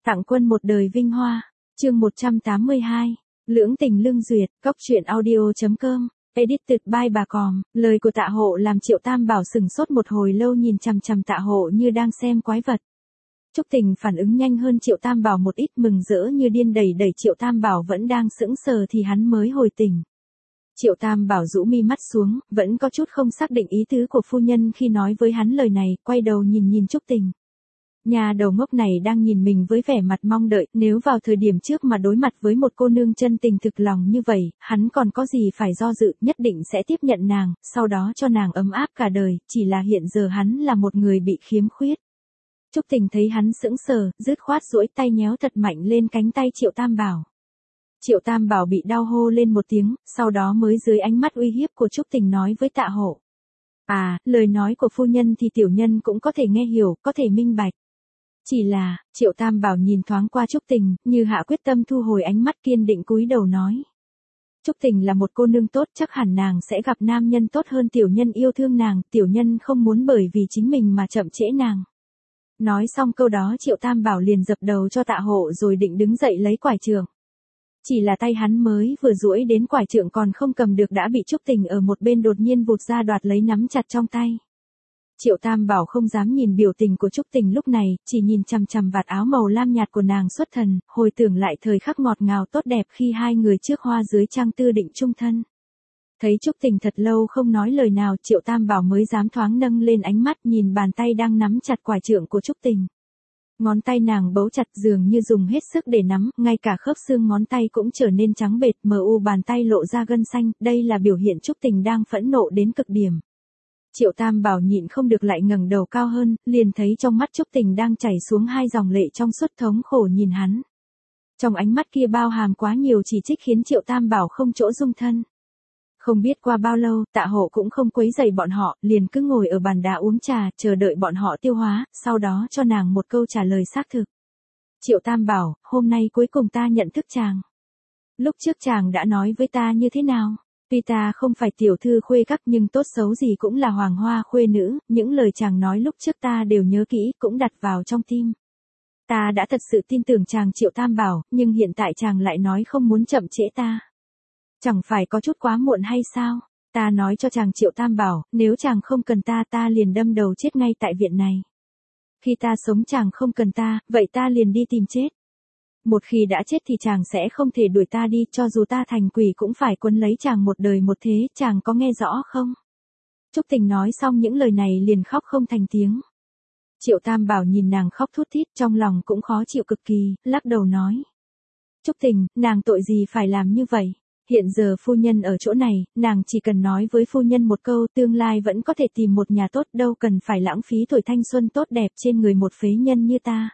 Tặng quân một đời vinh hoa. Chương 182. Lưỡng tình lương duyệt. Cóc truyện audio.com. Edited by bà Còm. Lời của Tạ Hộ làm Triệu Tam Bảo sừng sốt một hồi lâu, nhìn chằm chằm Tạ Hộ như đang xem quái vật. Trúc Tình phản ứng nhanh hơn Triệu Tam Bảo một ít, mừng rỡ như điên đẩy Triệu Tam Bảo vẫn đang sững sờ thì hắn mới hồi tỉnh. Triệu Tam Bảo rũ mi mắt xuống, vẫn có chút không xác định ý tứ của phu nhân khi nói với hắn lời này, quay đầu nhìn Trúc Tình. Nhà đầu ngốc này đang nhìn mình với vẻ mặt mong đợi, nếu vào thời điểm trước mà đối mặt với một cô nương chân tình thực lòng như vậy, hắn còn có gì phải do dự, nhất định sẽ tiếp nhận nàng, sau đó cho nàng ấm áp cả đời, chỉ là hiện giờ hắn là một người bị khiếm khuyết. Trúc Tình thấy hắn sững sờ, dứt khoát duỗi tay nhéo thật mạnh lên cánh tay Triệu Tam Bảo. Triệu Tam Bảo bị đau hô lên một tiếng, sau đó mới dưới ánh mắt uy hiếp của Trúc Tình nói với Tạ Hộ. À, lời nói của phu nhân thì tiểu nhân cũng có thể nghe hiểu, có thể minh bạch. Chỉ là, Triệu Tam Bảo nhìn thoáng qua Trúc Tình, như hạ quyết tâm thu hồi ánh mắt, kiên định cúi đầu nói. Trúc Tình là một cô nương tốt, chắc hẳn nàng sẽ gặp nam nhân tốt hơn, tiểu nhân yêu thương nàng, tiểu nhân không muốn bởi vì chính mình mà chậm trễ nàng. Nói xong câu đó Triệu Tam Bảo liền dập đầu cho Tạ Hộ rồi định đứng dậy lấy quải trượng. Chỉ là tay hắn mới vừa duỗi đến quải trượng còn không cầm được đã bị Trúc Tình ở một bên đột nhiên vụt ra đoạt lấy nắm chặt trong tay. Triệu Tam Bảo không dám nhìn biểu tình của Trúc Tình lúc này, chỉ nhìn chằm chằm vạt áo màu lam nhạt của nàng xuất thần, hồi tưởng lại thời khắc ngọt ngào tốt đẹp khi hai người trước hoa dưới trăng tư định chung thân. Thấy Trúc Tình thật lâu không nói lời nào, Triệu Tam Bảo mới dám thoáng nâng lên ánh mắt nhìn bàn tay đang nắm chặt quải trượng của Trúc Tình. Ngón tay nàng bấu chặt dường như dùng hết sức để nắm, ngay cả khớp xương ngón tay cũng trở nên trắng bệch, mờ u bàn tay lộ ra gân xanh, đây là biểu hiện Trúc Tình đang phẫn nộ đến cực điểm. Triệu Tam Bảo nhịn không được lại ngẩng đầu cao hơn, liền thấy trong mắt Trúc Tình đang chảy xuống hai dòng lệ trong suốt thống khổ nhìn hắn. Trong ánh mắt kia bao hàm quá nhiều chỉ trích khiến Triệu Tam Bảo không chỗ dung thân. Không biết qua bao lâu, Tạ Hộ cũng không quấy rầy bọn họ, liền cứ ngồi ở bàn đá uống trà, chờ đợi bọn họ tiêu hóa, sau đó cho nàng một câu trả lời xác thực. Triệu Tam Bảo, hôm nay cuối cùng ta nhận thức chàng. Lúc trước chàng đã nói với ta như thế nào? Tuy ta không phải tiểu thư khuê các nhưng tốt xấu gì cũng là hoàng hoa khuê nữ, những lời chàng nói lúc trước ta đều nhớ kỹ, cũng đặt vào trong tim. Ta đã thật sự tin tưởng chàng Triệu Tam Bảo, nhưng hiện tại chàng lại nói không muốn chậm trễ ta. Chẳng phải có chút quá muộn hay sao? Ta nói cho chàng Triệu Tam Bảo, nếu chàng không cần ta, ta liền đâm đầu chết ngay tại viện này. Khi ta sống chàng không cần ta, vậy ta liền đi tìm chết. Một khi đã chết thì chàng sẽ không thể đuổi ta đi, cho dù ta thành quỷ cũng phải quấn lấy chàng một đời một thế, chàng có nghe rõ không? Trúc Tình nói xong những lời này liền khóc không thành tiếng. Triệu Tam Bảo nhìn nàng khóc thút thít, trong lòng cũng khó chịu cực kỳ, lắc đầu nói. Trúc Tình, nàng tội gì phải làm như vậy? Hiện giờ phu nhân ở chỗ này, nàng chỉ cần nói với phu nhân một câu, tương lai vẫn có thể tìm một nhà tốt, đâu cần phải lãng phí tuổi thanh xuân tốt đẹp trên người một phế nhân như ta.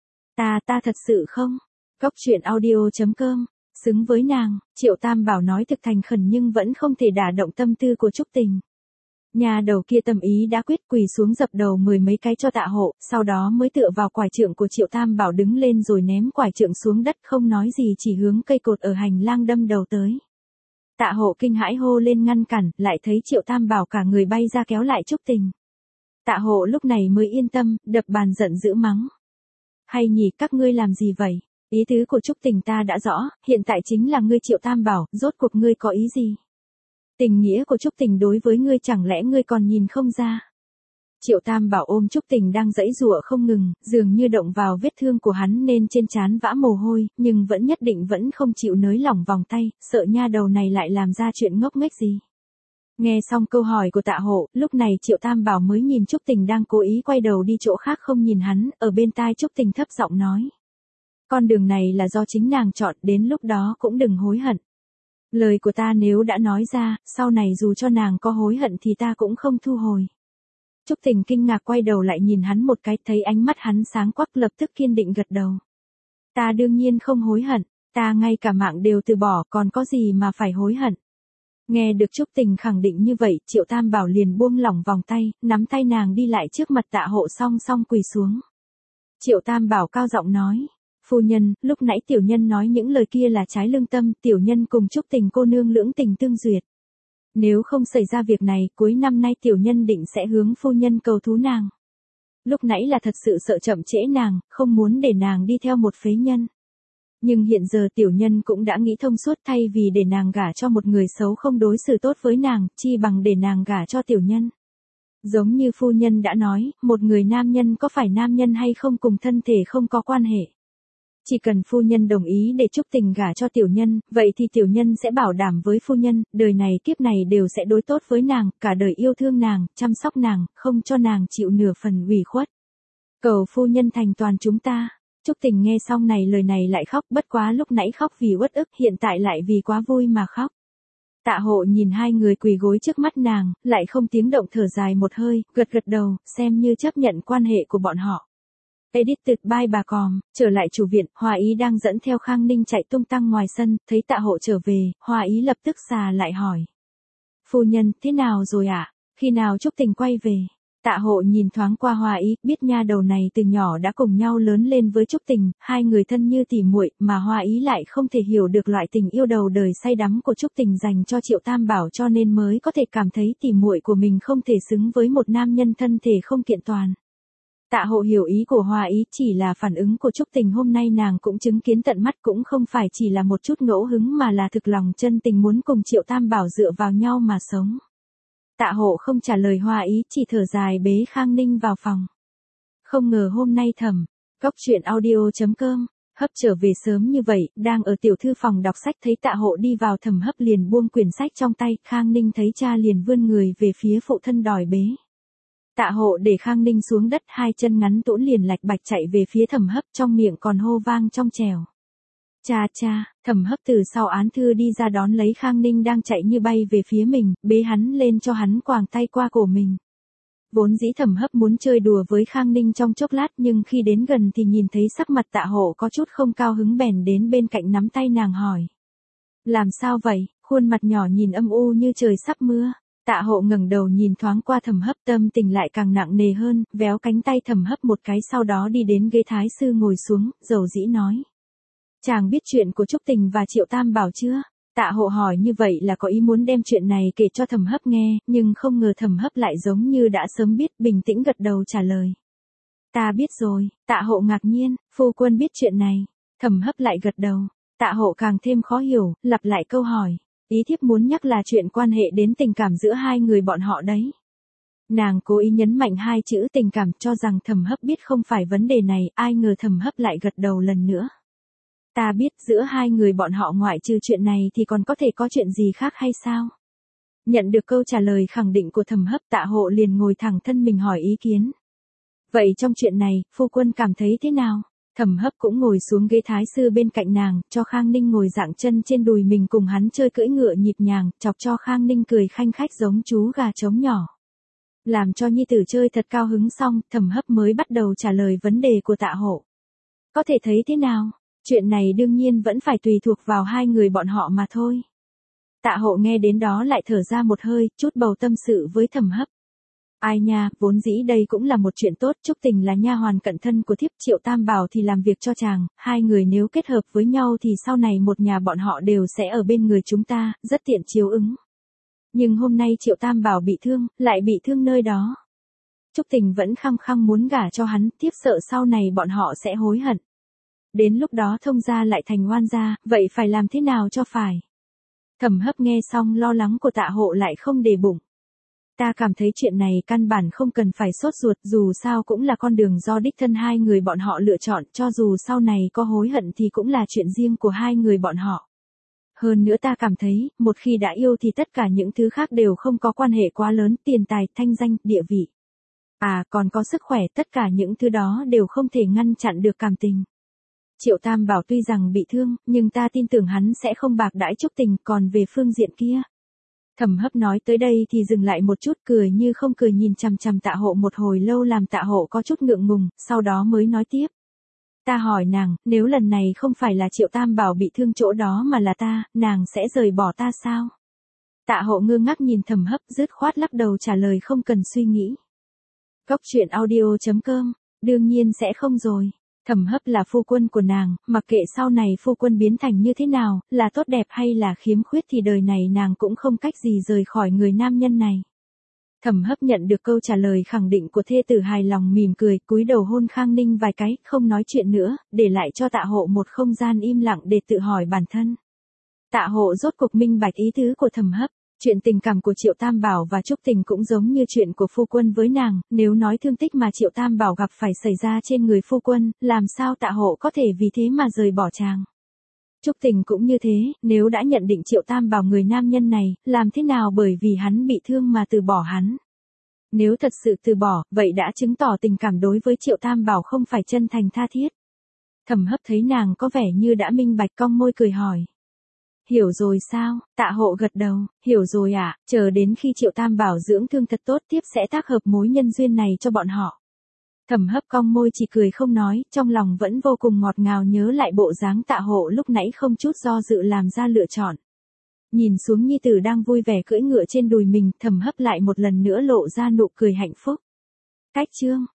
Ta thật sự không? Cóc truyện audio.com. Xứng với nàng, Triệu Tam Bảo nói thực thành khẩn nhưng vẫn không thể đả động tâm tư của Trúc Tình. Nhà đầu kia tâm ý đã quyết, quỳ xuống dập đầu 10 mấy cái cho Tạ Hộ, sau đó mới tựa vào quải trượng của Triệu Tam Bảo đứng lên rồi ném quải trượng xuống đất, không nói gì chỉ hướng cây cột ở hành lang đâm đầu tới. Tạ Hộ kinh hãi hô lên ngăn cản, lại thấy Triệu Tam Bảo cả người bay ra kéo lại Trúc Tình. Tạ Hộ lúc này mới yên tâm, đập bàn giận dữ mắng. Hay nhỉ, các ngươi làm gì vậy? Ý tứ của Trúc Tình ta đã rõ, hiện tại chính là ngươi Triệu Tam Bảo, rốt cuộc ngươi có ý gì? Tình nghĩa của Trúc Tình đối với ngươi chẳng lẽ ngươi còn nhìn không ra? Triệu Tam Bảo ôm Trúc Tình đang giãy giụa không ngừng, dường như động vào vết thương của hắn nên trên trán vã mồ hôi, nhưng vẫn nhất định vẫn không chịu nới lỏng vòng tay, sợ nha đầu này lại làm ra chuyện ngốc nghếch gì. Nghe xong câu hỏi của Tạ Hộ, lúc này Triệu Tam Bảo mới nhìn Trúc Tình đang cố ý quay đầu đi chỗ khác không nhìn hắn, ở bên tai Trúc Tình thấp giọng nói. Con đường này là do chính nàng chọn, đến lúc đó cũng đừng hối hận. Lời của ta nếu đã nói ra, sau này dù cho nàng có hối hận thì ta cũng không thu hồi. Trúc Tình kinh ngạc quay đầu lại nhìn hắn một cái, thấy ánh mắt hắn sáng quắc lập tức kiên định gật đầu. Ta đương nhiên không hối hận, ta ngay cả mạng đều từ bỏ, còn có gì mà phải hối hận. Nghe được Trúc Tình khẳng định như vậy, Triệu Tam Bảo liền buông lỏng vòng tay, nắm tay nàng đi lại trước mặt Tạ Hộ song song quỳ xuống. Triệu Tam Bảo cao giọng nói. Phu nhân, lúc nãy tiểu nhân nói những lời kia là trái lương tâm, tiểu nhân cùng Trúc Tình cô nương lưỡng tình tương duyệt. Nếu không xảy ra việc này, cuối năm nay tiểu nhân định sẽ hướng phu nhân cầu thú nàng. Lúc nãy là thật sự sợ chậm trễ nàng, không muốn để nàng đi theo một phế nhân. Nhưng hiện giờ tiểu nhân cũng đã nghĩ thông suốt, thay vì để nàng gả cho một người xấu không đối xử tốt với nàng, chi bằng để nàng gả cho tiểu nhân. Giống như phu nhân đã nói, một người nam nhân có phải nam nhân hay không cùng thân thể không có quan hệ. Chỉ cần phu nhân đồng ý để Trúc Tình gả cho tiểu nhân, vậy thì tiểu nhân sẽ bảo đảm với phu nhân, đời này kiếp này đều sẽ đối tốt với nàng, cả đời yêu thương nàng, chăm sóc nàng, không cho nàng chịu nửa phần ủy khuất. Cầu phu nhân thành toàn chúng ta. Trúc Tình nghe xong lời này lại khóc, bất quá lúc nãy khóc vì uất ức, hiện tại lại vì quá vui mà khóc. Tạ Hộ nhìn hai người quỳ gối trước mắt nàng, lại không tiếng động thở dài một hơi, gật gật đầu, xem như chấp nhận quan hệ của bọn họ. Edited by bà Còm, trở lại chủ viện, Hoa Ý đang dẫn theo Khang Ninh chạy tung tăng ngoài sân, thấy Tạ Hộ trở về, Hoa Ý lập tức xà lại hỏi. Phu nhân, thế nào rồi ạ? Khi nào Trúc Tình quay về? Tạ Hộ nhìn thoáng qua Hoa Ý, biết nha đầu này từ nhỏ đã cùng nhau lớn lên với Trúc Tình, hai người thân như tỉ muội, mà Hoa Ý lại không thể hiểu được loại tình yêu đầu đời say đắm của Trúc Tình dành cho Triệu Tam Bảo, cho nên mới có thể cảm thấy tỉ muội của mình không thể xứng với một nam nhân thân thể không kiện toàn. Tạ Hộ hiểu ý của Hoa Ý, chỉ là phản ứng của Trúc Tình hôm nay nàng cũng chứng kiến tận mắt, cũng không phải chỉ là một chút ngẫu hứng mà là thực lòng chân tình muốn cùng Triệu Tam Bảo dựa vào nhau mà sống. Tạ Hộ không trả lời Hoa Ý, chỉ thở dài bế Khang Ninh vào phòng. Không ngờ hôm nay Cóc truyện audio.com, Hấp trở về sớm như vậy, đang ở tiểu thư phòng đọc sách thấy Tạ Hộ đi vào, Thẩm Hấp liền buông quyển sách trong tay, Khang Ninh thấy cha liền vươn người về phía phụ thân đòi bế. Tạ Hộ để Khang Ninh xuống đất, hai chân ngắn tũn liền lạch bạch chạy về phía Thẩm Hấp, trong miệng còn hô vang trong trẻo. Cha, Thẩm Hấp từ sau án thư đi ra đón lấy Khang Ninh đang chạy như bay về phía mình, bế hắn lên cho hắn quàng tay qua cổ mình. Vốn dĩ Thẩm Hấp muốn chơi đùa với Khang Ninh trong chốc lát, nhưng khi đến gần thì nhìn thấy sắc mặt Tạ Hộ có chút không cao hứng, bèn đến bên cạnh nắm tay nàng hỏi. Làm sao vậy? Khuôn mặt nhỏ nhìn âm u như trời sắp mưa. Tạ Hộ ngẩng đầu nhìn thoáng qua Thẩm Hấp, tâm tình lại càng nặng nề hơn, véo cánh tay Thẩm Hấp một cái, sau đó đi đến ghế thái sư ngồi xuống, dầu dĩ nói. Chàng biết chuyện của Trúc Tình và Triệu Tam Bảo chưa? Tạ Hộ hỏi như vậy là có ý muốn đem chuyện này kể cho Thẩm Hấp nghe, nhưng không ngờ Thẩm Hấp lại giống như đã sớm biết, bình tĩnh gật đầu trả lời. Ta biết rồi. Tạ Hộ ngạc nhiên, phu quân biết chuyện này. Thẩm Hấp lại gật đầu. Tạ Hộ càng thêm khó hiểu, lặp lại câu hỏi. Ý thiếp muốn nhắc là chuyện quan hệ đến tình cảm giữa hai người bọn họ đấy. Nàng cố ý nhấn mạnh hai chữ tình cảm, cho rằng Thẩm Hấp biết không phải vấn đề này, ai ngờ Thẩm Hấp lại gật đầu lần nữa. Ta biết, giữa hai người bọn họ ngoại trừ chuyện này thì còn có thể có chuyện gì khác hay sao? Nhận được câu trả lời khẳng định của Thẩm Hấp, Tạ Hộ liền ngồi thẳng thân mình hỏi ý kiến. Vậy trong chuyện này, phu quân cảm thấy thế nào? Thẩm Hấp cũng ngồi xuống ghế thái sư bên cạnh nàng, cho Khang Ninh ngồi dạng chân trên đùi mình cùng hắn chơi cưỡi ngựa nhịp nhàng, chọc cho Khang Ninh cười khanh khách giống chú gà trống nhỏ. Làm cho nhi tử chơi thật cao hứng xong, Thẩm Hấp mới bắt đầu trả lời vấn đề của Tạ Hộ. Có thể thấy thế nào? Chuyện này đương nhiên vẫn phải tùy thuộc vào hai người bọn họ mà thôi. Tạ Hộ nghe đến đó lại thở ra một hơi, chút bầu tâm sự với Thẩm Hấp. Ai nha, vốn dĩ đây cũng là một chuyện tốt, Trúc Tình là nha hoàn cận thân của thiếp, Triệu Tam Bảo thì làm việc cho chàng, hai người nếu kết hợp với nhau thì sau này một nhà bọn họ đều sẽ ở bên người chúng ta, rất tiện chiếu ứng. Nhưng hôm nay Triệu Tam Bảo bị thương, lại bị thương nơi đó. Trúc Tình vẫn khăng khăng muốn gả cho hắn, thiếp sợ sau này bọn họ sẽ hối hận. Đến lúc đó thông gia lại thành oan gia, vậy phải làm thế nào cho phải? Thẩm Hấp nghe xong lo lắng của Tạ Hộ lại không để bụng. Ta cảm thấy chuyện này căn bản không cần phải sốt ruột, dù sao cũng là con đường do đích thân hai người bọn họ lựa chọn, cho dù sau này có hối hận thì cũng là chuyện riêng của hai người bọn họ. Hơn nữa ta cảm thấy, một khi đã yêu thì tất cả những thứ khác đều không có quan hệ quá lớn, tiền tài, thanh danh, địa vị. À, còn có sức khỏe, tất cả những thứ đó đều không thể ngăn chặn được cảm tình. Triệu Tam Bảo tuy rằng bị thương, nhưng ta tin tưởng hắn sẽ không bạc đãi Trúc Tình, còn về phương diện kia. Thẩm Hấp nói tới đây thì dừng lại một chút, cười như không cười nhìn chằm chằm Tạ Hộ một hồi lâu, làm Tạ Hộ có chút ngượng ngùng, sau đó mới nói tiếp. Ta hỏi nàng, nếu lần này không phải là Triệu Tam Bảo bị thương chỗ đó mà là ta, nàng sẽ rời bỏ ta sao? Tạ Hộ ngơ ngác nhìn Thẩm Hấp, dứt khoát lắc đầu trả lời không cần suy nghĩ. Cóc truyện audio.com, đương nhiên sẽ không rồi. Thẩm Hấp là phu quân của nàng, mặc kệ sau này phu quân biến thành như thế nào, là tốt đẹp hay là khiếm khuyết thì đời này nàng cũng không cách gì rời khỏi người nam nhân này. Thẩm Hấp nhận được câu trả lời khẳng định của thê tử hài lòng mỉm cười, cúi đầu hôn Khang Ninh vài cái, không nói chuyện nữa, để lại cho Tạ Hộ một không gian im lặng để tự hỏi bản thân. Tạ Hộ rốt cuộc minh bạch ý tứ của Thẩm Hấp. Chuyện tình cảm của Triệu Tam Bảo và Trúc Tình cũng giống như chuyện của phu quân với nàng, nếu nói thương tích mà Triệu Tam Bảo gặp phải xảy ra trên người phu quân, làm sao Tạ Hộ có thể vì thế mà rời bỏ chàng. Trúc Tình cũng như thế, nếu đã nhận định Triệu Tam Bảo người nam nhân này, làm thế nào bởi vì hắn bị thương mà từ bỏ hắn. Nếu thật sự từ bỏ, vậy đã chứng tỏ tình cảm đối với Triệu Tam Bảo không phải chân thành tha thiết. Thẩm Hấp thấy nàng có vẻ như đã minh bạch, cong môi cười hỏi. Hiểu rồi sao? Tạ Hộ gật đầu, hiểu rồi ạ, chờ đến khi Triệu Tam Bảo dưỡng thương thật tốt tiếp sẽ tác hợp mối nhân duyên này cho bọn họ. Thẩm Hấp cong môi chỉ cười không nói, trong lòng vẫn vô cùng ngọt ngào nhớ lại bộ dáng Tạ Hộ lúc nãy không chút do dự làm ra lựa chọn. Nhìn xuống nhi tử đang vui vẻ cưỡi ngựa trên đùi mình, Thẩm Hấp lại một lần nữa lộ ra nụ cười hạnh phúc. Cách chương